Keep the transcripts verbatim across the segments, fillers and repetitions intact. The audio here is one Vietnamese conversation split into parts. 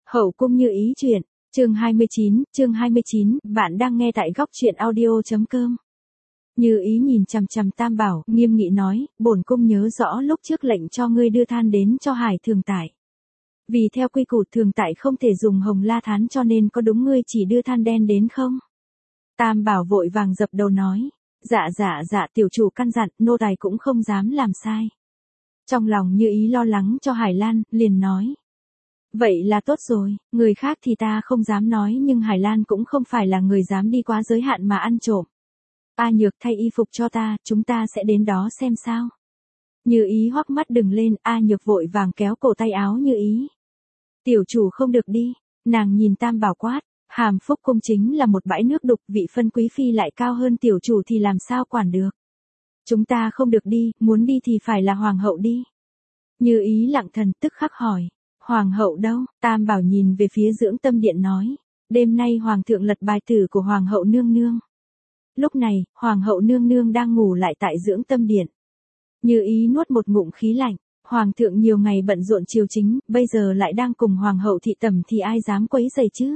Hậu cung Như Ý truyện, chương hai mươi chín, chương hai mươi chín, bạn đang nghe tại góc truyện audio.com. Như Ý nhìn chằm chằm Tam Bảo, nghiêm nghị nói, bổn cung nhớ rõ lúc trước lệnh cho ngươi đưa than đến cho Hải Thường Tại. Vì theo quy củ Thường Tại không thể dùng hồng la thán, cho nên có đúng ngươi chỉ đưa than đen đến không? Tam Bảo vội vàng dập đầu nói, dạ dạ dạ, tiểu chủ căn dặn, nô tài cũng không dám làm sai. Trong lòng Như Ý lo lắng cho Hải Lan, liền nói. Vậy là tốt rồi, người khác thì ta không dám nói, nhưng Hải Lan cũng không phải là người dám đi quá giới hạn mà ăn trộm. A Nhược thay y phục cho ta, chúng ta sẽ đến đó xem sao. Như Ý hoắc mắt đừng lên, A Nhược vội vàng kéo cổ tay áo Như Ý. Tiểu chủ không được đi, nàng nhìn Tam Bảo quát, Hàm Phúc cung chính là một bãi nước đục, vị phân quý phi lại cao hơn tiểu chủ thì làm sao quản được. Chúng ta không được đi, muốn đi thì phải là hoàng hậu đi. Như Ý lặng thần tức khắc hỏi. Hoàng hậu đâu? Tam Bảo nhìn về phía dưỡng tâm điện nói. Đêm nay hoàng thượng lật bài tử của hoàng hậu nương nương. Lúc này, hoàng hậu nương nương đang ngủ lại tại dưỡng tâm điện. Như Ý nuốt một ngụm khí lạnh. Hoàng thượng nhiều ngày bận rộn triều chính, bây giờ lại đang cùng hoàng hậu thị tẩm thì ai dám quấy rầy chứ?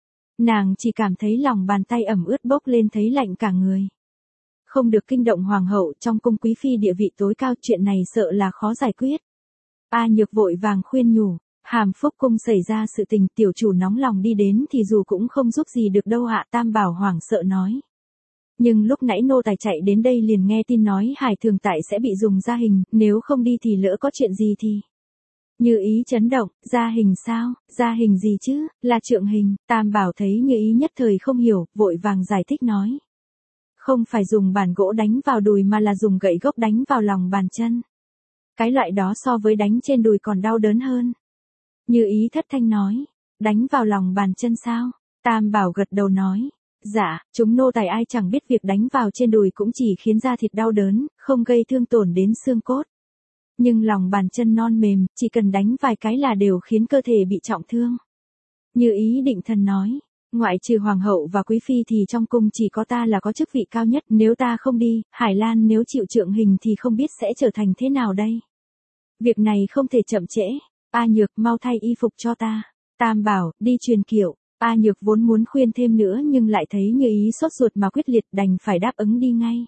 Nàng chỉ cảm thấy lòng bàn tay ẩm ướt bốc lên, thấy lạnh cả người. Không được kinh động hoàng hậu, trong cung quý phi địa vị tối cao, chuyện này sợ là khó giải quyết. A Nhược vội vàng khuyên nhủ. Hàm Phúc cung xảy ra sự tình, tiểu chủ nóng lòng đi đến thì dù cũng không giúp gì được đâu ạ. Tam Bảo hoảng sợ nói. Nhưng lúc nãy nô tài chạy đến đây liền nghe tin nói Hải Thường Tại sẽ bị dùng gia hình, nếu không đi thì lỡ có chuyện gì thì. Như Ý chấn động, gia hình sao, gia hình gì chứ, là trượng hình. Tam Bảo thấy Như Ý nhất thời không hiểu, vội vàng giải thích nói. Không phải dùng bàn gỗ đánh vào đùi mà là dùng gậy gốc đánh vào lòng bàn chân. Cái loại đó so với đánh trên đùi còn đau đớn hơn. Như Ý thất thanh nói, đánh vào lòng bàn chân sao? Tam Bảo gật đầu nói, dạ, chúng nô tài ai chẳng biết việc đánh vào trên đùi cũng chỉ khiến da thịt đau đớn, không gây thương tổn đến xương cốt. Nhưng lòng bàn chân non mềm, chỉ cần đánh vài cái là đều khiến cơ thể bị trọng thương. Như Ý định thần nói, ngoại trừ hoàng hậu và quý phi thì trong cung chỉ có ta là có chức vị cao nhất, nếu ta không đi, Hải Lan nếu chịu trượng hình thì không biết sẽ trở thành thế nào đây. Việc này không thể chậm trễ. A Nhược mau thay y phục cho ta. Tam Bảo, đi truyền kiệu. A Nhược vốn muốn khuyên thêm nữa nhưng lại thấy Như Ý sốt ruột mà quyết liệt, đành phải đáp ứng đi ngay.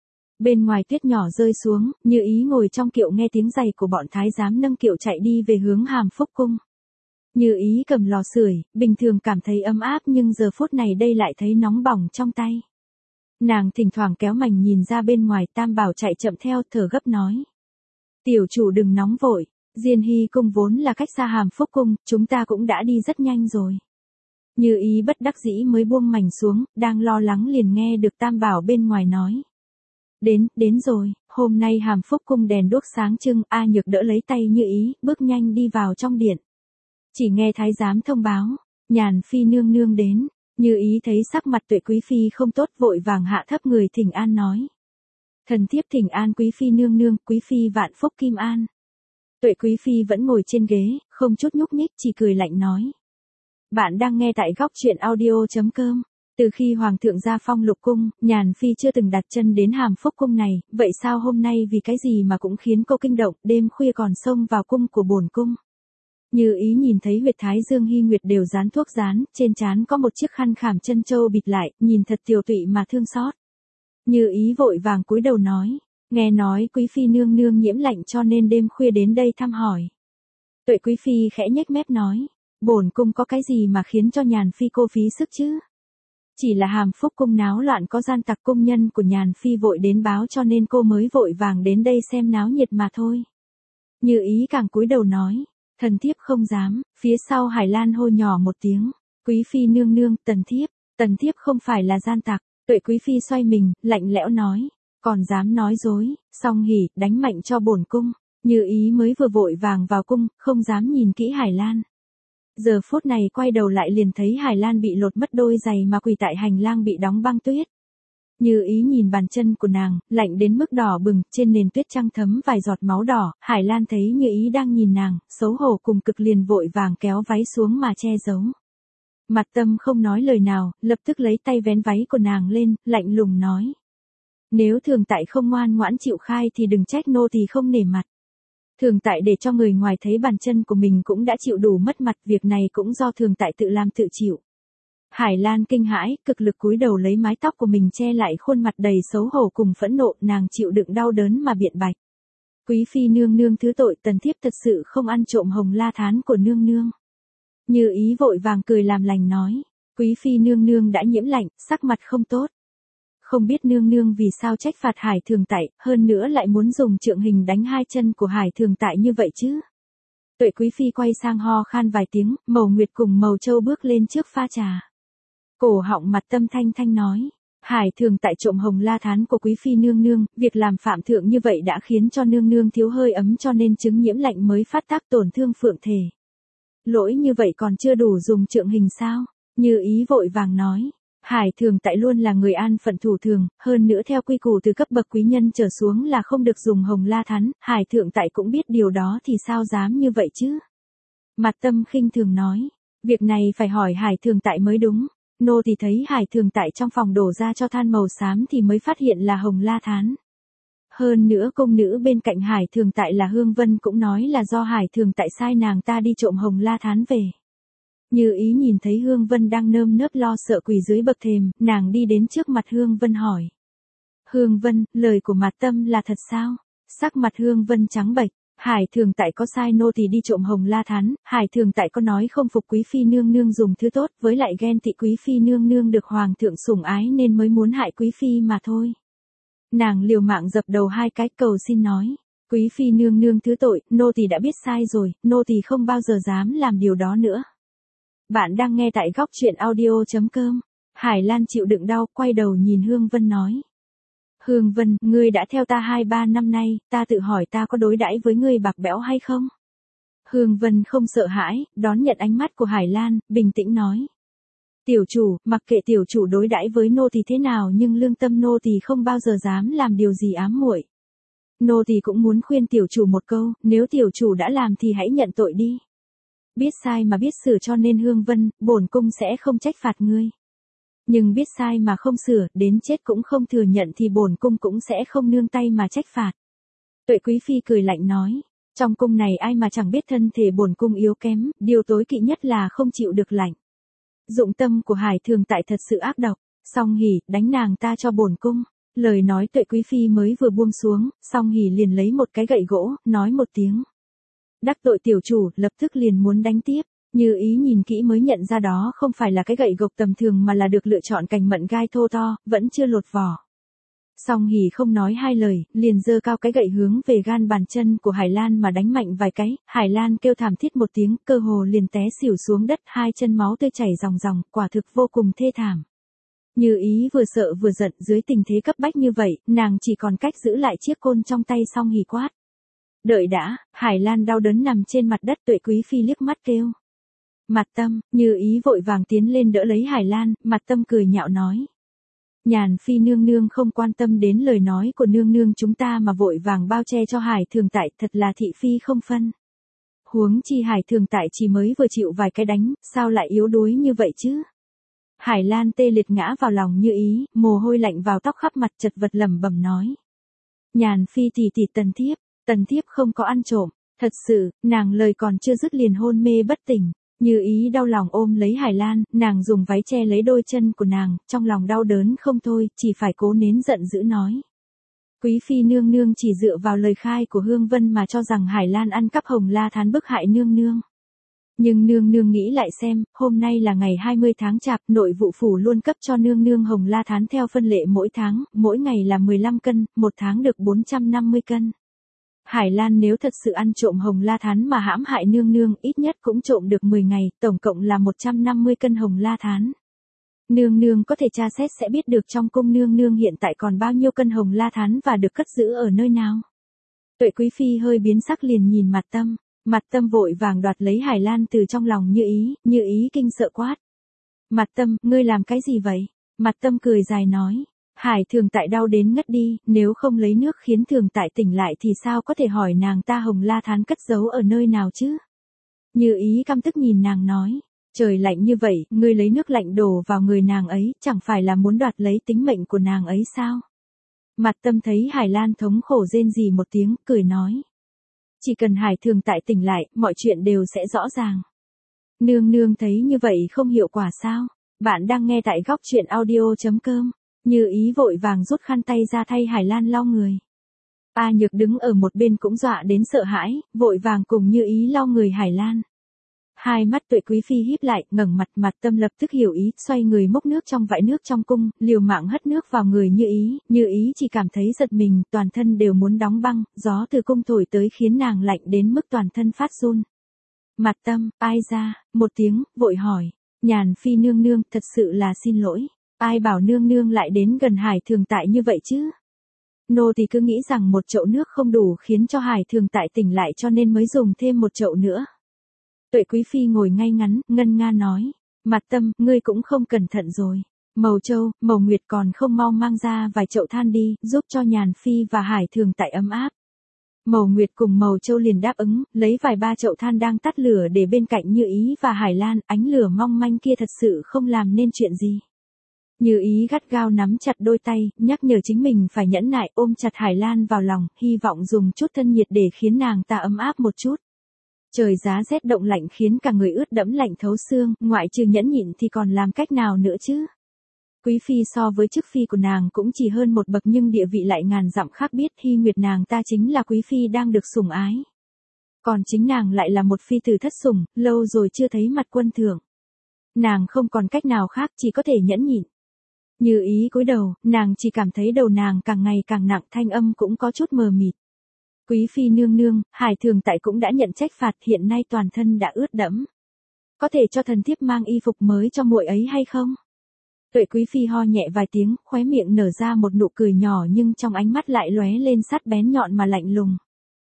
Bên ngoài tuyết nhỏ rơi xuống, Như Ý ngồi trong kiệu nghe tiếng giày của bọn thái giám nâng kiệu chạy đi về hướng Hàm Phúc cung. Như Ý cầm lò sưởi, bình thường cảm thấy ấm áp nhưng giờ phút này đây lại thấy nóng bỏng trong tay. Nàng thỉnh thoảng kéo mành nhìn ra bên ngoài. Tam Bảo chạy chậm theo, thở gấp nói. Tiểu chủ đừng nóng vội. Diên Hy cung vốn là cách xa Hàm Phúc cung, chúng ta cũng đã đi rất nhanh rồi. Như Ý bất đắc dĩ mới buông mành xuống, đang lo lắng liền nghe được Tam Bảo bên ngoài nói. Đến, đến rồi, hôm nay Hàm Phúc cung đèn đuốc sáng trưng. A Nhược đỡ lấy tay Như Ý, bước nhanh đi vào trong điện. Chỉ nghe thái giám thông báo, Nhàn phi nương nương đến. Như Ý thấy sắc mặt Tuệ quý phi không tốt, vội vàng hạ thấp người thỉnh an nói. Thần thiếp thỉnh an quý phi nương nương, quý phi vạn phúc kim an. Tuệ quý phi vẫn ngồi trên ghế, không chút nhúc nhích, chỉ cười lạnh nói. Bạn đang nghe tại góc truyện audio.com. Từ khi hoàng thượng ra phong lục cung, Nhàn phi chưa từng đặt chân đến Hàm Phúc cung này, vậy sao hôm nay vì cái gì mà cũng khiến cô kinh động, đêm khuya còn xông vào cung của bổn cung. Như Ý nhìn thấy huyệt thái dương hy nguyệt đều dán thuốc dán, trên trán có một chiếc khăn khảm chân châu bịt lại, nhìn thật tiều tụy mà thương xót. Như Ý vội vàng cúi đầu nói. Nghe nói quý phi nương nương nhiễm lạnh cho nên đêm khuya đến đây thăm hỏi. Tuệ quý phi khẽ nhếch mép nói, bổn cung có cái gì mà khiến cho Nhàn phi cô phí sức chứ? Chỉ là Hàm Phúc cung náo loạn, có gian tặc cung nhân của Nhàn phi vội đến báo cho nên cô mới vội vàng đến đây xem náo nhiệt mà thôi. Như Ý càng cúi đầu nói, thần thiếp không dám. Phía sau Hải Lan hô nhỏ một tiếng, quý phi nương nương, tần thiếp, tần thiếp không phải là gian tặc. Tuệ quý phi xoay mình, lạnh lẽo nói. Còn dám nói dối, song hỉ, đánh mạnh cho bổn cung. Như Ý mới vừa vội vàng vào cung, không dám nhìn kỹ Hải Lan. Giờ phút này quay đầu lại liền thấy Hải Lan bị lột mất đôi giày mà quỳ tại hành lang bị đóng băng tuyết. Như Ý nhìn bàn chân của nàng, lạnh đến mức đỏ bừng, trên nền tuyết trăng thấm vài giọt máu đỏ. Hải Lan thấy Như Ý đang nhìn nàng, xấu hổ cùng cực liền vội vàng kéo váy xuống mà che giấu. Mặt Tâm không nói lời nào, lập tức lấy tay vén váy của nàng lên, lạnh lùng nói. Nếu Thường Tại không ngoan ngoãn chịu khai thì đừng trách nô tỳ không nể mặt. Thường tại để cho người ngoài thấy bàn chân của mình cũng đã chịu đủ mất mặt, việc này cũng do thường tại tự làm tự chịu. Hải Lan kinh hãi, cực lực cúi đầu lấy mái tóc của mình che lại khuôn mặt đầy xấu hổ cùng phẫn nộ, nàng chịu đựng đau đớn mà biện bạch. Quý phi nương nương thứ tội, tần thiếp thật sự không ăn trộm hồng la thán của nương nương. Như Ý vội vàng cười làm lành nói. Quý phi nương nương đã nhiễm lạnh, sắc mặt không tốt. Không biết nương nương vì sao trách phạt Hải Thường Tại, hơn nữa lại muốn dùng trượng hình đánh hai chân của Hải Thường Tại như vậy chứ. Tuệ quý phi quay sang ho khan vài tiếng, Mầu Nguyệt cùng Mầu Châu bước lên trước pha trà. Cổ họng Mặt Tâm thanh thanh nói. Hải Thường Tại trộm hồng la thán của quý phi nương nương, việc làm phạm thượng như vậy đã khiến cho nương nương thiếu hơi ấm cho nên chứng nhiễm lạnh mới phát tác tổn thương phượng thể. Lỗi như vậy còn chưa đủ dùng trượng hình sao? Như Ý vội vàng nói. Hải Thường Tại luôn là người an phận thủ thường, hơn nữa theo quy củ từ cấp bậc quý nhân trở xuống là không được dùng hồng la thán, Hải Thường Tại cũng biết điều đó thì sao dám như vậy chứ? Mặt Tâm khinh thường nói. Việc này phải hỏi Hải Thường Tại mới đúng. Nô thì thấy Hải Thường Tại trong phòng đổ ra cho than màu xám thì mới phát hiện là hồng la thán. Hơn nữa công nữ bên cạnh Hải Thường Tại là Hương Vân cũng nói là do Hải Thường Tại sai nàng ta đi trộm hồng la thán về. Như Ý nhìn thấy Hương Vân đang nơm nớp lo sợ quỳ dưới bậc thềm, nàng đi đến trước mặt Hương Vân hỏi. Hương Vân, lời của Mặt Tâm là thật sao? Sắc mặt Hương Vân trắng bệch. Hải Thường Tại có sai nô thì đi trộm hồng la thán, Hải Thường Tại có nói không phục quý phi nương nương dùng thứ tốt, với lại ghen tị quý phi nương nương được hoàng thượng sủng ái nên mới muốn hại quý phi mà thôi. Nàng liều mạng dập đầu hai cái cầu xin nói. Quý phi nương nương thứ tội, nô tỳ đã biết sai rồi, nô tỳ không bao giờ dám làm điều đó nữa. Bạn đang nghe tại góc truyện audio chấm com. Hải Lan chịu đựng đau, quay đầu nhìn Hương Vân nói. Hương Vân, ngươi đã theo ta hai ba năm nay, ta tự hỏi ta có đối đãi với ngươi bạc bẽo hay không? Hương Vân không sợ hãi, đón nhận ánh mắt của Hải Lan, bình tĩnh nói. Tiểu chủ, mặc kệ tiểu chủ đối đãi với nô tỳ thế nào nhưng lương tâm nô tỳ không bao giờ dám làm điều gì ám muội. Nô tỳ cũng muốn khuyên tiểu chủ một câu, nếu tiểu chủ đã làm thì hãy nhận tội đi. Biết sai mà biết sửa cho nên Hương Vân, bổn cung sẽ không trách phạt ngươi. Nhưng biết sai mà không sửa, đến chết cũng không thừa nhận thì bổn cung cũng sẽ không nương tay mà trách phạt. Tuệ quý phi cười lạnh nói, trong cung này ai mà chẳng biết thân thể bổn cung yếu kém, điều tối kỵ nhất là không chịu được lạnh. Dụng tâm của Hải Thường Tại thật sự ác độc, Song Hỉ, đánh nàng ta cho bổn cung. Lời nói Tuệ quý phi mới vừa buông xuống, Song Hỉ liền lấy một cái gậy gỗ, nói một tiếng. Đắc tội tiểu chủ, lập tức liền muốn đánh tiếp. Như Ý nhìn kỹ mới nhận ra đó không phải là cái gậy gộc tầm thường mà là được lựa chọn cành mận gai thô to, vẫn chưa lột vỏ. Song Hỉ không nói hai lời, liền giơ cao cái gậy hướng về gan bàn chân của Hải Lan mà đánh mạnh vài cái, Hải Lan kêu thảm thiết một tiếng, cơ hồ liền té xỉu xuống đất, hai chân máu tươi chảy ròng ròng, quả thực vô cùng thê thảm. Như Ý vừa sợ vừa giận, dưới tình thế cấp bách như vậy, nàng chỉ còn cách giữ lại chiếc côn trong tay Song Hỉ quát. Đợi đã, Hải Lan đau đớn nằm trên mặt đất, Tuệ quý phi liếc mắt kêu. Mặt Tâm, Như Ý vội vàng tiến lên đỡ lấy Hải Lan, Mặt Tâm cười nhạo nói. Nhàn phi nương nương không quan tâm đến lời nói của nương nương chúng ta mà vội vàng bao che cho Hải Thường Tại, thật là thị phi không phân. Huống chi Hải Thường Tại chỉ mới vừa chịu vài cái đánh, sao lại yếu đuối như vậy chứ? Hải Lan tê liệt ngã vào lòng Như Ý, mồ hôi lạnh vào tóc khắp mặt, chật vật lẩm bẩm nói. Nhàn phi tỷ tỷ tần thiếp, tần thiếp không có ăn trộm, thật sự, nàng lời còn chưa dứt liền hôn mê bất tỉnh. Như Ý đau lòng ôm lấy Hải Lan, nàng dùng váy che lấy đôi chân của nàng, trong lòng đau đớn không thôi, chỉ phải cố nén giận dữ nói. Quý phi nương nương chỉ dựa vào lời khai của Hương Vân mà cho rằng Hải Lan ăn cắp hồng la thán bức hại nương nương. Nhưng nương nương nghĩ lại xem, hôm nay là ngày hai mươi tháng Chạp, nội vụ phủ luôn cấp cho nương nương hồng la thán theo phân lệ mỗi tháng, mỗi ngày là mười lăm cân, một tháng được bốn trăm năm mươi cân. Hải Lan nếu thật sự ăn trộm hồng la thán mà hãm hại nương nương, ít nhất cũng trộm được mười ngày, tổng cộng là một trăm năm mươi cân hồng la thán. Nương nương có thể tra xét sẽ biết được trong cung nương nương hiện tại còn bao nhiêu cân hồng la thán và được cất giữ ở nơi nào. Tuệ quý phi hơi biến sắc liền nhìn Mặt Tâm, Mặt Tâm vội vàng đoạt lấy Hải Lan từ trong lòng Như Ý, Như Ý kinh sợ quát. Mặt Tâm, ngươi làm cái gì vậy? Mặt Tâm cười dài nói. Hải Thường Tại đau đến ngất đi, nếu không lấy nước khiến Thường Tại tỉnh lại thì sao có thể hỏi nàng ta hồng la thán cất giấu ở nơi nào chứ? Như Ý căm tức nhìn nàng nói, trời lạnh như vậy, ngươi lấy nước lạnh đổ vào người nàng ấy, chẳng phải là muốn đoạt lấy tính mệnh của nàng ấy sao? Mặt Tâm thấy Hải Lan thống khổ rên rỉ một tiếng, cười nói. Chỉ cần Hải Thường Tại tỉnh lại, mọi chuyện đều sẽ rõ ràng. Nương nương thấy như vậy không hiệu quả sao? Bạn đang nghe tại góc truyện audio.com. Như Ý vội vàng rút khăn tay ra thay Hải Lan lau người. A Nhược đứng ở một bên cũng dọa đến sợ hãi, vội vàng cùng Như Ý lau người Hải Lan. Hai mắt Tuệ Quý Phi híp lại, ngẩng mặt, mặt Tâm lập tức hiểu ý, xoay người múc nước trong vại nước trong cung, liều mạng hất nước vào người Như Ý, Như Ý chỉ cảm thấy giật mình, toàn thân đều muốn đóng băng, gió từ cung thổi tới khiến nàng lạnh đến mức toàn thân phát run. Mặt Tâm, ai ra, một tiếng, vội hỏi, Nhàn Phi nương nương, thật sự là xin lỗi, ai bảo nương nương lại đến gần Hải Thường Tại như vậy chứ? Nô thì cứ nghĩ rằng một chậu nước không đủ khiến cho Hải Thường Tại tỉnh lại cho nên mới dùng thêm một chậu nữa. Tuệ Quý Phi ngồi ngay ngắn, ngân nga nói, Mặt Tâm, ngươi cũng không cẩn thận rồi. Mầu Châu, Mầu Nguyệt còn không mau mang ra vài chậu than đi, giúp cho Nhàn Phi và Hải Thường Tại ấm áp. Mầu Nguyệt cùng Mầu Châu liền đáp ứng, lấy vài ba chậu than đang tắt lửa để bên cạnh Như Ý và Hải Lan, ánh lửa mong manh kia thật sự không làm nên chuyện gì. Như Ý gắt gao nắm chặt đôi tay, nhắc nhở chính mình phải nhẫn nại, ôm chặt Hải Lan vào lòng, hy vọng dùng chút thân nhiệt để khiến nàng ta ấm áp một chút. Trời giá rét động lạnh khiến cả người ướt đẫm lạnh thấu xương, ngoại trừ nhẫn nhịn thì còn làm cách nào nữa chứ? Quý phi so với chức phi của nàng cũng chỉ hơn một bậc nhưng địa vị lại ngàn dặm khác biết, Hy Nguyệt nàng ta chính là quý phi đang được sủng ái. Còn chính nàng lại là một phi tử thất sủng, lâu rồi chưa thấy mặt quân thượng. Nàng không còn cách nào khác, chỉ có thể nhẫn nhịn. Như Ý cúi đầu, nàng chỉ cảm thấy đầu nàng càng ngày càng nặng, thanh âm cũng có chút mờ mịt. Quý phi nương nương, Hải Thường Tại cũng đã nhận trách phạt, hiện nay toàn thân đã ướt đẫm. Có thể cho thần thiếp mang y phục mới cho muội ấy hay không? Tuệ Quý Phi ho nhẹ vài tiếng, khóe miệng nở ra một nụ cười nhỏ nhưng trong ánh mắt lại lóe lên sắc bén nhọn mà lạnh lùng.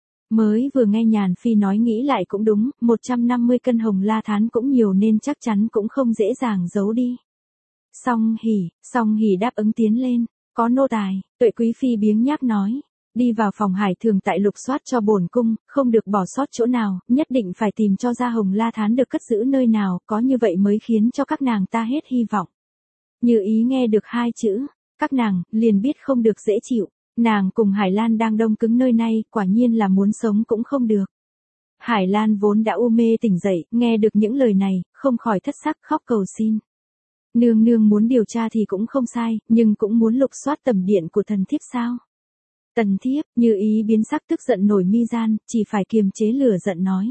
Mới vừa nghe Nhàn Phi nói nghĩ lại cũng đúng, một trăm năm mươi cân hồng la thán cũng nhiều nên chắc chắn cũng không dễ dàng giấu đi. Song Hỉ, Song Hỉ đáp ứng tiến lên, có nô tài, Tuệ Quý Phi biếng nhác nói. Đi vào phòng Hải Thường Tại lục soát cho bổn cung, không được bỏ sót chỗ nào, nhất định phải tìm cho ra hồng la thán được cất giữ nơi nào, có như vậy mới khiến cho các nàng ta hết hy vọng. Như Ý nghe được hai chữ, các nàng, liền biết không được dễ chịu, nàng cùng Hải Lan đang đông cứng nơi này, quả nhiên là muốn sống cũng không được. Hải Lan vốn đã u mê tỉnh dậy, nghe được những lời này, không khỏi thất sắc khóc cầu xin. Nương nương muốn điều tra thì cũng không sai, nhưng cũng muốn lục soát tầm điện của thần thiếp sao? Tần thiếp, Như Ý biến sắc tức giận nổi mi gian, chỉ phải kiềm chế lửa giận nói.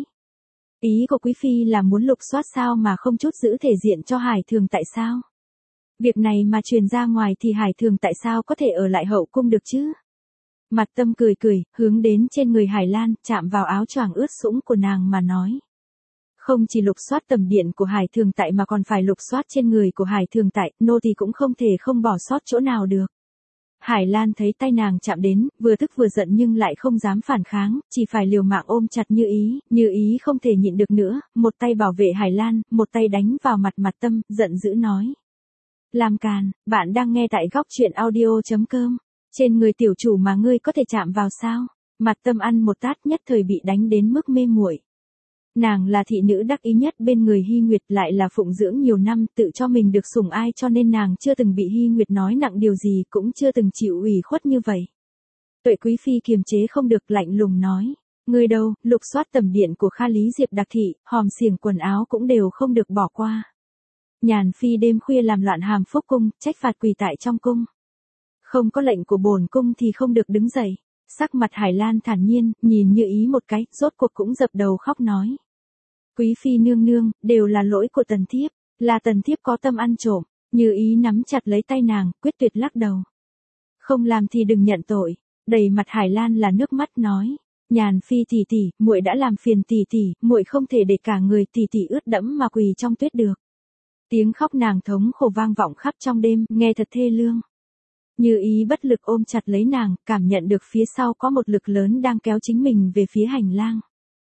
Ý của quý phi là muốn lục soát sao mà không chút giữ thể diện cho Hải Thường Tại sao? Việc này mà truyền ra ngoài thì Hải Thường Tại sao có thể ở lại hậu cung được chứ? Mặt Tâm cười cười, hướng đến trên người Hải Lan, chạm vào áo choàng ướt sũng của nàng mà nói. Không chỉ lục soát tầm điện của Hải Thường Tại mà còn phải lục soát trên người của Hải Thường Tại, nô thì cũng không thể không bỏ sót chỗ nào được. Hải Lan thấy tay nàng chạm đến, vừa tức vừa giận nhưng lại không dám phản kháng, chỉ phải liều mạng ôm chặt Như Ý, Như Ý không thể nhịn được nữa, một tay bảo vệ Hải Lan, một tay đánh vào mặt Mặt Tâm, giận dữ nói. Làm càn, bạn đang nghe tại góc truyện audio.com, trên người tiểu chủ mà ngươi có thể chạm vào sao? Mặt Tâm ăn một tát nhất thời bị đánh đến mức mê muội. Nàng là thị nữ đắc ý nhất bên người Hy Nguyệt, lại là phụng dưỡng nhiều năm, tự cho mình được sủng ai cho nên nàng chưa từng bị Hy Nguyệt nói nặng điều gì, cũng chưa từng chịu ủy khuất như vậy. Tuệ Quý Phi kiềm chế không được, lạnh lùng nói, ngươi đâu, lục soát tầm điện của Kha Lý Diệp Đặc Thị, hòm xiềng quần áo cũng đều không được bỏ qua. Nhàn Phi đêm khuya làm loạn hàm phúc cung, trách phạt quỳ tại trong cung. Không có lệnh của bổn cung thì không được đứng dậy. Sắc mặt Hải Lan thản nhiên, nhìn Như Ý một cái, rốt cuộc cũng dập đầu khóc nói. Quý phi nương nương, đều là lỗi của tần thiếp, là tần thiếp có tâm ăn trộm. Như Ý nắm chặt lấy tay nàng, quyết tuyệt lắc đầu. Không làm thì đừng nhận tội. Đầy mặt Hải Lan là nước mắt nói. Nhàn Phi tỷ tỷ, muội đã làm phiền tỷ tỷ, muội không thể để cả người tỷ tỷ ướt đẫm mà quỳ trong tuyết được. Tiếng khóc nàng thống khổ vang vọng khắp trong đêm, nghe thật thê lương. Như Ý bất lực ôm chặt lấy nàng, cảm nhận được phía sau có một lực lớn đang kéo chính mình về phía hành lang.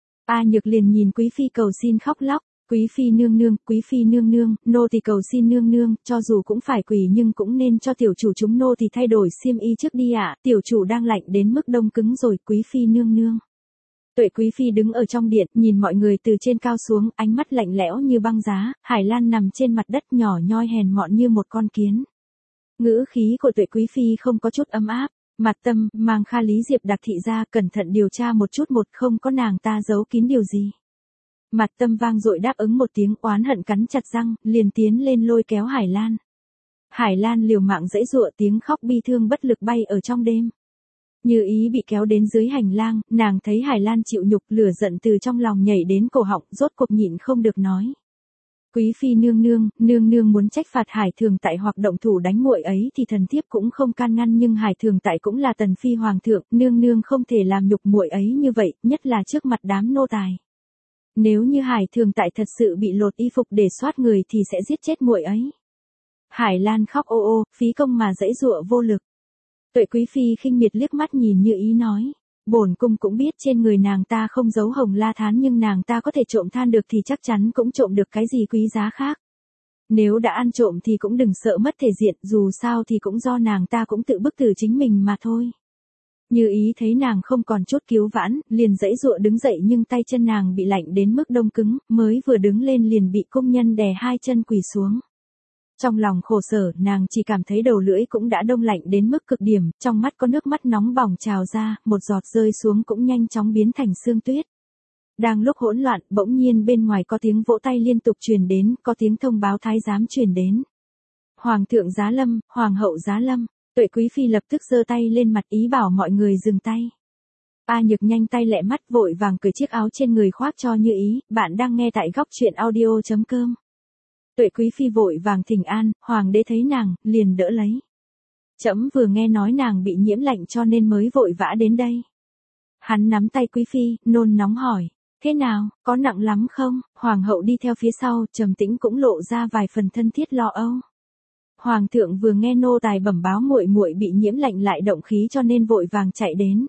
A Nhược liền nhìn quý phi cầu xin khóc lóc, quý phi nương nương, quý phi nương nương, nô tỳ cầu xin nương nương, cho dù cũng phải quỳ nhưng cũng nên cho tiểu chủ chúng nô tỳ thay đổi xiêm y trước đi ạ, tiểu chủ đang lạnh đến mức đông cứng rồi, quý phi nương nương. Tuệ Quý Phi đứng ở trong điện, nhìn mọi người từ trên cao xuống, ánh mắt lạnh lẽo như băng giá, Hải Lan nằm trên mặt đất nhỏ nhoi hèn mọn như một con kiến. Ngữ khí của Tuệ Quý Phi không có chút ấm áp, Mặt Tâm, mang Kha Lý Diệp Đặc thị ra, cẩn thận điều tra một chút một, không có nàng ta giấu kín điều gì. Mặt Tâm vang dội đáp ứng một tiếng, oán hận cắn chặt răng, liền tiến lên lôi kéo Hải Lan. Hải Lan liều mạng giãy giụa, tiếng khóc bi thương bất lực bay ở trong đêm. Như Ý bị kéo đến dưới hành lang, nàng thấy Hải Lan chịu nhục, lửa giận từ trong lòng nhảy đến cổ họng, rốt cuộc nhịn không được nói. Quý phi nương nương, nương nương muốn trách phạt Hải Thường Tại hoặc động thủ đánh muội ấy thì thần thiếp cũng không can ngăn, nhưng Hải Thường Tại cũng là tần phi hoàng thượng, nương nương không thể làm nhục muội ấy như vậy, nhất là trước mặt đám nô tài. Nếu như Hải Thường Tại thật sự bị lột y phục để soát người thì sẽ giết chết muội ấy. Hải Lan khóc ô ô, phí công mà giãy giụa vô lực. Tuệ quý phi khinh miệt liếc mắt nhìn Như Ý nói, bổn cung cũng biết trên người nàng ta không giấu hồng la thán, nhưng nàng ta có thể trộm than được thì chắc chắn cũng trộm được cái gì quý giá khác. Nếu đã ăn trộm thì cũng đừng sợ mất thể diện, dù sao thì cũng do nàng ta cũng tự bức tử chính mình mà thôi. Như Ý thấy nàng không còn chút cứu vãn, liền giãy giụa đứng dậy, nhưng tay chân nàng bị lạnh đến mức đông cứng, mới vừa đứng lên liền bị công nhân đè hai chân quỳ xuống. Trong lòng khổ sở, nàng chỉ cảm thấy đầu lưỡi cũng đã đông lạnh đến mức cực điểm, trong mắt có nước mắt nóng bỏng trào ra, một giọt rơi xuống cũng nhanh chóng biến thành sương tuyết. Đang lúc hỗn loạn, bỗng nhiên bên ngoài có tiếng vỗ tay liên tục truyền đến, có tiếng thông báo thái giám truyền đến. Hoàng thượng giá lâm, hoàng hậu giá lâm. Tuệ quý phi lập tức giơ tay lên mặt ý bảo mọi người dừng tay. A Nhược nhanh tay lẹ mắt vội vàng cởi chiếc áo trên người khoác cho Như Ý, bạn đang nghe tại góc truyện audio chấm com. Tuệ quý phi vội vàng thỉnh an, hoàng đế thấy nàng, liền đỡ lấy. Trẫm vừa nghe nói nàng bị nhiễm lạnh cho nên mới vội vã đến đây. Hắn nắm tay quý phi, nôn nóng hỏi, thế nào, có nặng lắm không? Hoàng hậu đi theo phía sau, trầm tĩnh cũng lộ ra vài phần thân thiết lo âu. Hoàng thượng vừa nghe nô tài bẩm báo muội muội bị nhiễm lạnh lại động khí cho nên vội vàng chạy đến.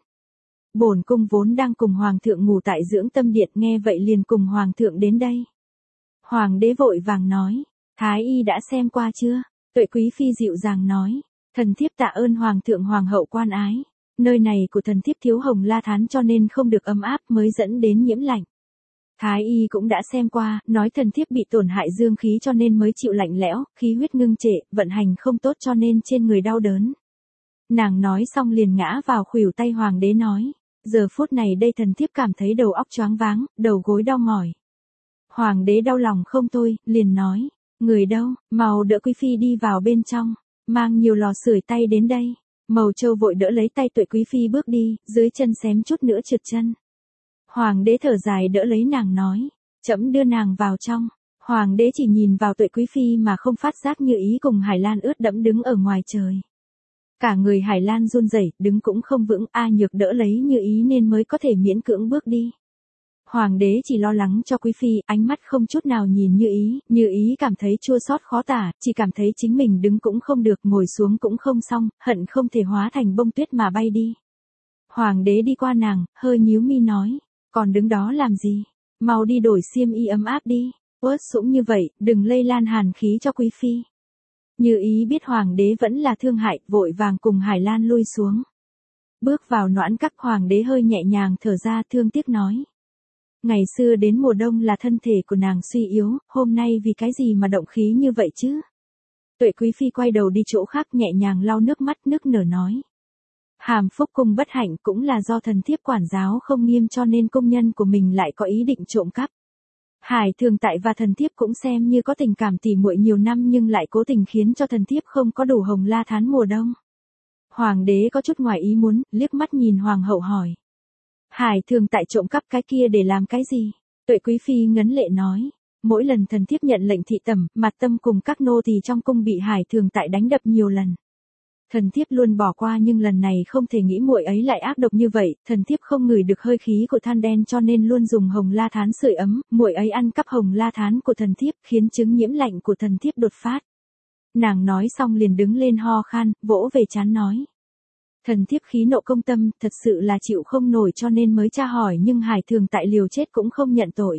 Bổn cung vốn đang cùng hoàng thượng ngủ tại dưỡng tâm điện, nghe vậy liền cùng hoàng thượng đến đây. Hoàng đế vội vàng nói, thái y đã xem qua chưa? Tuệ quý phi dịu dàng nói, thần thiếp tạ ơn hoàng thượng hoàng hậu quan ái. Nơi này của thần thiếp thiếu hồng la thán cho nên không được ấm áp mới dẫn đến nhiễm lạnh. Thái y cũng đã xem qua, nói thần thiếp bị tổn hại dương khí cho nên mới chịu lạnh lẽo, khí huyết ngưng trệ, vận hành không tốt cho nên trên người đau đớn. Nàng nói xong liền ngã vào khuỷu tay hoàng đế nói, giờ phút này đây thần thiếp cảm thấy đầu óc choáng váng, đầu gối đau mỏi. Hoàng đế đau lòng không thôi, liền nói, người đâu, mau đỡ quý phi đi vào bên trong, mang nhiều lò sưởi tay đến đây. Mầu Châu vội đỡ lấy tay Tuệ quý phi bước đi, dưới chân xém chút nữa trượt chân. Hoàng đế thở dài đỡ lấy nàng nói, trẫm đưa nàng vào trong. Hoàng đế chỉ nhìn vào Tuệ quý phi mà không phát giác Như Ý cùng Hải Lan ướt đẫm đứng ở ngoài trời. Cả người Hải Lan run rẩy, đứng cũng không vững, A Nhược đỡ lấy Như Ý nên mới có thể miễn cưỡng bước đi. Hoàng đế chỉ lo lắng cho quý phi, ánh mắt không chút nào nhìn Như Ý, Như Ý cảm thấy chua xót khó tả, chỉ cảm thấy chính mình đứng cũng không được, ngồi xuống cũng không xong, hận không thể hóa thành bông tuyết mà bay đi. Hoàng đế đi qua nàng, hơi nhíu mi nói, còn đứng đó làm gì? Mau đi đổi xiêm y ấm áp đi, uất sũng như vậy, đừng lây lan hàn khí cho quý phi. Như Ý biết hoàng đế vẫn là thương hại, vội vàng cùng Hải Lan lui xuống. Bước vào noãn các, hoàng đế hơi nhẹ nhàng thở ra, thương tiếc nói. Ngày xưa đến mùa đông là thân thể của nàng suy yếu, hôm nay vì cái gì mà động khí như vậy chứ? Tuệ quý phi quay đầu đi chỗ khác, nhẹ nhàng lau nước mắt, nức nở nói. Hàm Phúc cung bất hạnh, cũng là do thần thiếp quản giáo không nghiêm cho nên công nhân của mình lại có ý định trộm cắp. Hải Thường Tại và thần thiếp cũng xem như có tình cảm tỉ muội nhiều năm nhưng lại cố tình khiến cho thần thiếp không có đủ hồng la thán mùa đông. Hoàng đế có chút ngoài ý muốn, liếc mắt nhìn hoàng hậu hỏi. Hải Thường Tại trộm cắp cái kia để làm cái gì? Tuệ quý phi ngấn lệ nói. Mỗi lần thần thiếp nhận lệnh thị tẩm, Mặt Tâm cùng các nô tỳ trong cung bị Hải Thường Tại đánh đập nhiều lần. Thần thiếp luôn bỏ qua nhưng lần này không thể nghĩ muội ấy lại ác độc như vậy, thần thiếp không ngửi được hơi khí của than đen cho nên luôn dùng hồng la thán sưởi ấm, muội ấy ăn cắp hồng la thán của thần thiếp khiến chứng nhiễm lạnh của thần thiếp đột phát. Nàng nói xong liền đứng lên ho khan, vỗ về trán nói. Thần thiếp khí nộ công tâm, thật sự là chịu không nổi cho nên mới tra hỏi nhưng Hải Thường Tại liều chết cũng không nhận tội.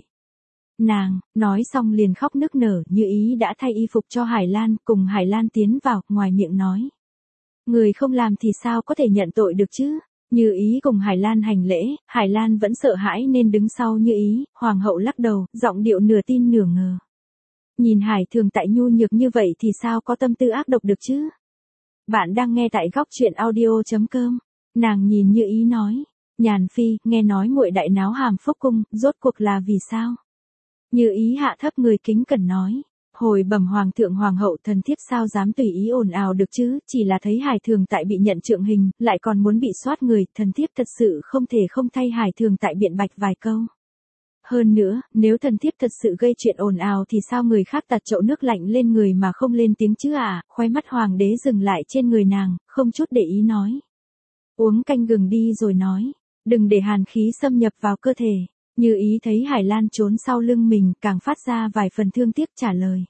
Nàng, nói xong liền khóc nức nở, Như Ý đã thay y phục cho Hải Lan, cùng Hải Lan tiến vào, ngoài miệng nói. Người không làm thì sao có thể nhận tội được chứ? Như Ý cùng Hải Lan hành lễ, Hải Lan vẫn sợ hãi nên đứng sau Như Ý, hoàng hậu lắc đầu, giọng điệu nửa tin nửa ngờ. Nhìn Hải Thường Tại nhu nhược như vậy thì sao có tâm tư ác độc được chứ? Bạn đang nghe tại góc truyện audio chấm com. Nàng nhìn Như Ý nói, Nhàn Phi, nghe nói muội đại náo Hàm Phúc cung, rốt cuộc là vì sao? Như Ý hạ thấp người kính cẩn nói, hồi bẩm hoàng thượng hoàng hậu, thần thiếp sao dám tùy ý ồn ào được chứ, chỉ là thấy Hải Thường tại bị nhận trượng hình, lại còn muốn bị soát người, thần thiếp thật sự không thể không thay Hải Thường tại biện bạch vài câu. Hơn nữa, nếu thần thiếp thật sự gây chuyện ồn ào thì sao người khác tạt chậu nước lạnh lên người mà không lên tiếng chứ à, khóe mắt hoàng đế dừng lại trên người nàng, không chút để ý nói. Uống canh gừng đi rồi nói, đừng để hàn khí xâm nhập vào cơ thể. Như Ý thấy Hải Lan trốn sau lưng mình, càng phát ra vài phần thương tiếc trả lời.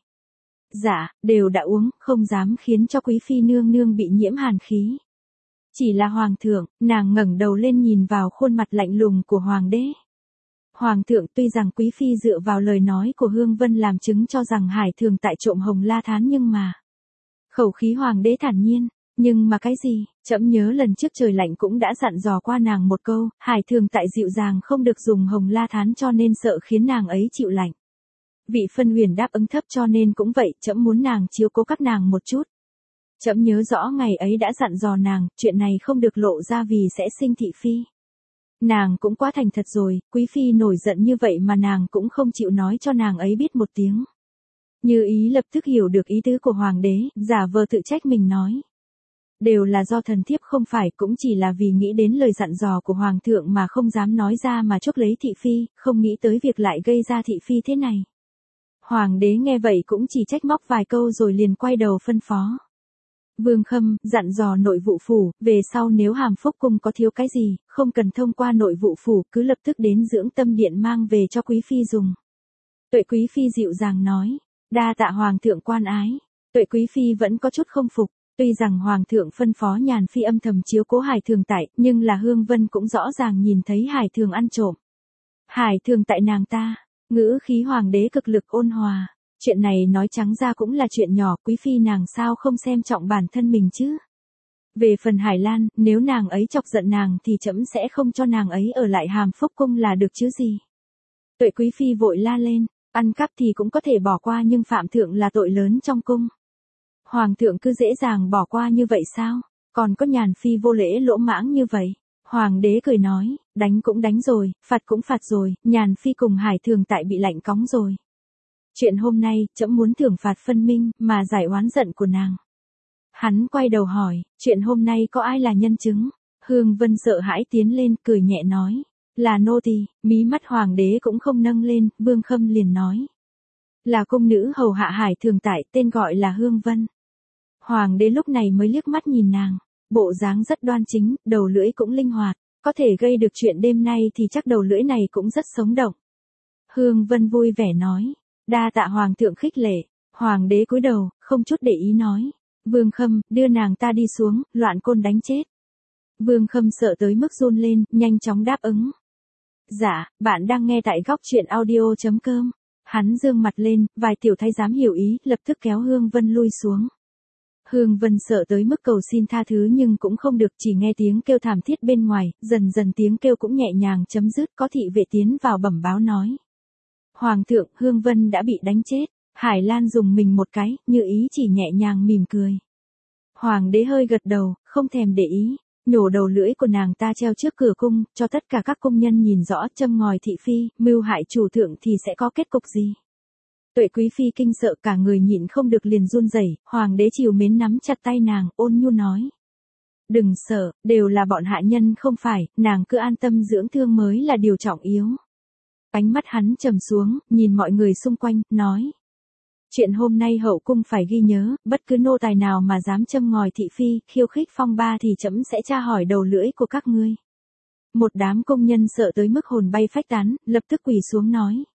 Dạ, đều đã uống, không dám khiến cho quý phi nương nương bị nhiễm hàn khí. Chỉ là hoàng thượng, nàng ngẩng đầu lên nhìn vào khuôn mặt lạnh lùng của hoàng đế. Hoàng thượng, tuy rằng quý phi dựa vào lời nói của Hương Vân làm chứng cho rằng Hải Thường tại trộm hồng la thán nhưng mà. Khẩu khí hoàng đế thản nhiên, nhưng mà cái gì, trẫm nhớ lần trước trời lạnh cũng đã dặn dò qua nàng một câu, Hải Thường tại dịu dàng không được dùng hồng la thán cho nên sợ khiến nàng ấy chịu lạnh. Vị Phân Huyền đáp ứng thấp cho nên cũng vậy, trẫm muốn nàng chiếu cố các nàng một chút. Trẫm nhớ rõ ngày ấy đã dặn dò nàng, chuyện này không được lộ ra vì sẽ sinh thị phi. Nàng cũng quá thành thật rồi, quý phi nổi giận như vậy mà nàng cũng không chịu nói cho nàng ấy biết một tiếng. Như Ý lập tức hiểu được ý tứ của hoàng đế, giả vờ tự trách mình nói. Đều là do thần thiếp không phải, cũng chỉ là vì nghĩ đến lời dặn dò của hoàng thượng mà không dám nói ra mà chuốc lấy thị phi, không nghĩ tới việc lại gây ra thị phi thế này. Hoàng đế nghe vậy cũng chỉ trách móc vài câu rồi liền quay đầu phân phó. Vương Khâm, dặn dò nội vụ phủ, về sau nếu Hàm Phúc cung có thiếu cái gì, không cần thông qua nội vụ phủ, cứ lập tức đến dưỡng tâm điện mang về cho quý phi dùng. Tuệ quý phi dịu dàng nói, đa tạ hoàng thượng quan ái. Tuệ quý phi vẫn có chút không phục, tuy rằng hoàng thượng phân phó Nhàn Phi âm thầm chiếu cố Hải Thường tại, nhưng là Hương Vân cũng rõ ràng nhìn thấy Hải Thường ăn trộm. Hải Thường tại nàng ta, ngữ khí hoàng đế cực lực ôn hòa. Chuyện này nói trắng ra cũng là chuyện nhỏ, quý phi nàng sao không xem trọng bản thân mình chứ. Về phần Hải Lan, nếu nàng ấy chọc giận nàng thì trẫm sẽ không cho nàng ấy ở lại Hàm Phúc cung là được chứ gì. Tuệ quý phi vội la lên, ăn cắp thì cũng có thể bỏ qua nhưng phạm thượng là tội lớn trong cung. Hoàng thượng cứ dễ dàng bỏ qua như vậy sao, còn có Nhàn Phi vô lễ lỗ mãng như vậy. Hoàng đế cười nói, đánh cũng đánh rồi, phạt cũng phạt rồi, Nhàn Phi cùng Hải Thường tại bị lạnh cóng rồi. Chuyện hôm nay, trẫm muốn thưởng phạt phân minh, mà giải oán giận của nàng. Hắn quay đầu hỏi, chuyện hôm nay có ai là nhân chứng? Hương Vân sợ hãi tiến lên, cười nhẹ nói, là nô tỳ. Mí mắt hoàng đế cũng không nâng lên, Vương Khâm liền nói. Là cung nữ hầu hạ Hải Thường tại, tên gọi là Hương Vân. Hoàng đế lúc này mới liếc mắt nhìn nàng, bộ dáng rất đoan chính, đầu lưỡi cũng linh hoạt, có thể gây được chuyện đêm nay thì chắc đầu lưỡi này cũng rất sống động. Hương Vân vui vẻ nói. Đa tạ hoàng thượng khích lệ. Hoàng đế cúi đầu, không chút để ý nói. Vương Khâm, đưa nàng ta đi xuống, loạn côn đánh chết. Vương Khâm sợ tới mức run lên, nhanh chóng đáp ứng. Dạ, bạn đang nghe tại góc truyện audio chấm com. Hắn dương mặt lên, vài tiểu thái giám hiểu ý, lập tức kéo Hương Vân lui xuống. Hương Vân sợ tới mức cầu xin tha thứ nhưng cũng không được, chỉ nghe tiếng kêu thảm thiết bên ngoài, dần dần tiếng kêu cũng nhẹ nhàng chấm dứt, có thị vệ tiến vào bẩm báo nói. Hoàng thượng, Hương Vân đã bị đánh chết. Hải Lan dùng mình một cái, Như Ý chỉ nhẹ nhàng mỉm cười. Hoàng đế hơi gật đầu, không thèm để ý, nhổ đầu lưỡi của nàng ta treo trước cửa cung, cho tất cả các công nhân nhìn rõ, châm ngòi thị phi, mưu hại chủ thượng thì sẽ có kết cục gì. Tuệ quý phi kinh sợ cả người nhịn không được liền run rẩy, hoàng đế trìu mến nắm chặt tay nàng, ôn nhu nói. Đừng sợ, đều là bọn hạ nhân không phải, nàng cứ an tâm dưỡng thương mới là điều trọng yếu. Ánh mắt hắn trầm xuống, nhìn mọi người xung quanh, nói. Chuyện hôm nay hậu cung phải ghi nhớ, bất cứ nô tài nào mà dám châm ngòi thị phi, khiêu khích phong ba thì trẫm sẽ tra hỏi đầu lưỡi của các ngươi. Một đám công nhân sợ tới mức hồn bay phách tán, lập tức quỳ xuống nói.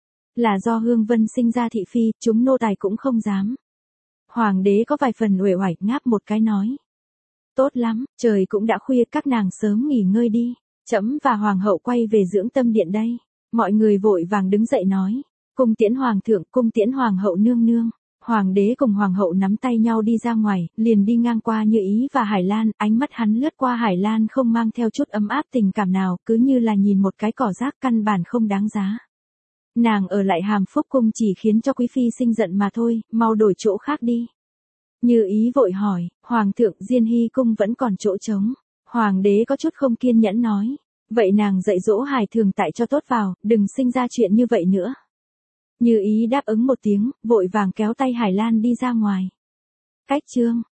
Là do Hương Vân sinh ra thị phi, chúng nô tài cũng không dám. Hoàng đế có vài phần uể oải, ngáp một cái nói. Tốt lắm, trời cũng đã khuya, các nàng sớm nghỉ ngơi đi. Trẫm và hoàng hậu quay về dưỡng tâm điện đây. Mọi người vội vàng đứng dậy nói. Cung tiễn hoàng thượng, cung tiễn hoàng hậu nương nương. Hoàng đế cùng hoàng hậu nắm tay nhau đi ra ngoài, liền đi ngang qua Như Ý và Hải Lan, ánh mắt hắn lướt qua Hải Lan không mang theo chút ấm áp tình cảm nào, cứ như là nhìn một cái cỏ rác căn bản không đáng giá. Nàng ở lại Hàm Phúc cung chỉ khiến cho quý phi sinh giận mà thôi, mau đổi chỗ khác đi. Như Ý vội hỏi, hoàng thượng, Diên Hy cung vẫn còn chỗ trống. Hoàng đế có chút không kiên nhẫn nói. Vậy nàng dạy dỗ Hải Thường tại cho tốt vào, đừng sinh ra chuyện như vậy nữa. Như ý đáp ứng một tiếng, vội vàng kéo tay Hải Lan đi ra ngoài. Cách chương